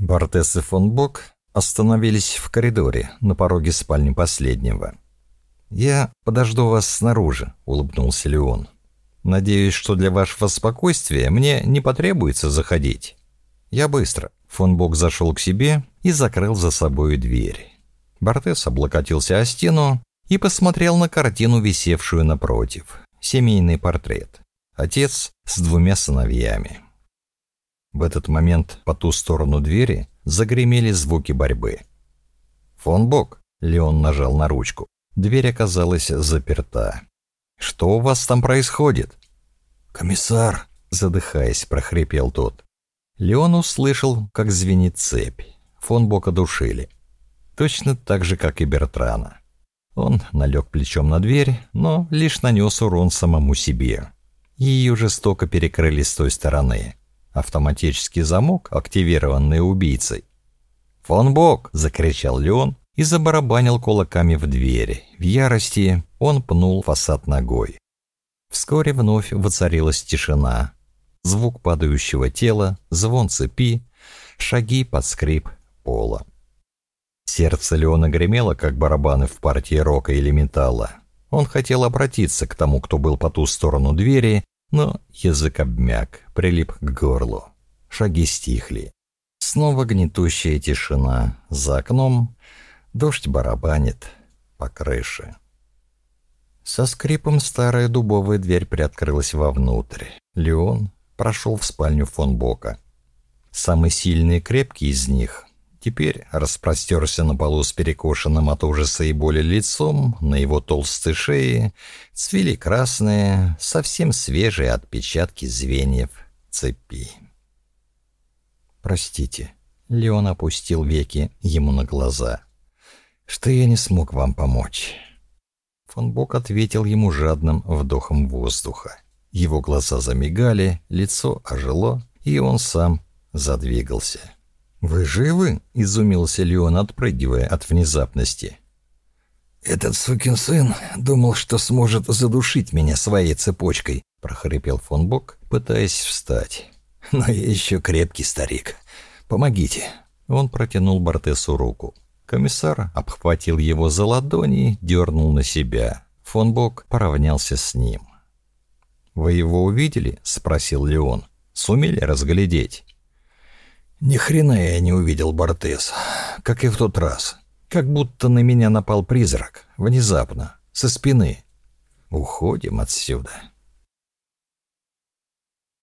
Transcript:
Бартес и фон Бок остановились в коридоре на пороге спальни последнего. «Я подожду вас снаружи», — улыбнулся Леон. «Надеюсь, что для вашего спокойствия мне не потребуется заходить». «Я быстро». Фон Бок зашел к себе и закрыл за собой дверь. Бартес облокотился о стену и посмотрел на картину, висевшую напротив. Семейный портрет. Отец с 2 сыновьями. В этот момент по ту сторону двери загремели звуки борьбы. «Фон Бок», — Леон нажал на ручку. Дверь оказалась заперта. «Что у вас там происходит?» «Комиссар», — задыхаясь, прохрипел тот. Леон услышал, как звенит цепь. Фон Бока душили. Точно так же, как и Бертрана. Он налег плечом на дверь, но лишь нанес урон самому себе. Ее жестоко перекрыли с той стороны. Автоматический замок, активированный убийцей. «Фон Бок!» — закричал Леон и забарабанил кулаками в дверь. В ярости он пнул фасад ногой. Вскоре вновь воцарилась тишина. Звук падающего тела, звон цепи, шаги под скрип пола. Сердце Леона гремело, как барабаны в партии рока или металла. Он хотел обратиться к тому, кто был по ту сторону двери, но язык обмяк, прилип к горлу. Шаги стихли. Снова гнетущая тишина. За окном дождь барабанит по крыше. Со скрипом старая дубовая дверь приоткрылась вовнутрь. Леон прошел в спальню фон Бока. Самый сильный и крепкий из них теперь распростерся на полу с перекошенным от ужаса и боли лицом, на его толстой шее цвели красные, совсем свежие отпечатки звеньев цепи. «Простите», — Леон опустил веки ему на глаза, — «что я не смог вам помочь». Фон Бок ответил ему жадным вдохом воздуха. Его глаза замигали, лицо ожило, и он сам задвигался. «Вы живы?» — изумился Леон, отпрыгивая от внезапности. «Этот сукин сын думал, что сможет задушить меня своей цепочкой», — прохрипел фон Бок, пытаясь встать. «Но я еще крепкий старик. Помогите». Он протянул Бартесу руку. Комиссар обхватил его за ладони, дернул на себя. Фон Бок поравнялся с ним. «Вы его увидели?» — спросил Леон. «Сумели разглядеть?» «Ни хрена я не увидел, Бартес, как и в тот раз. Как будто на меня напал призрак, внезапно, со спины. Уходим отсюда».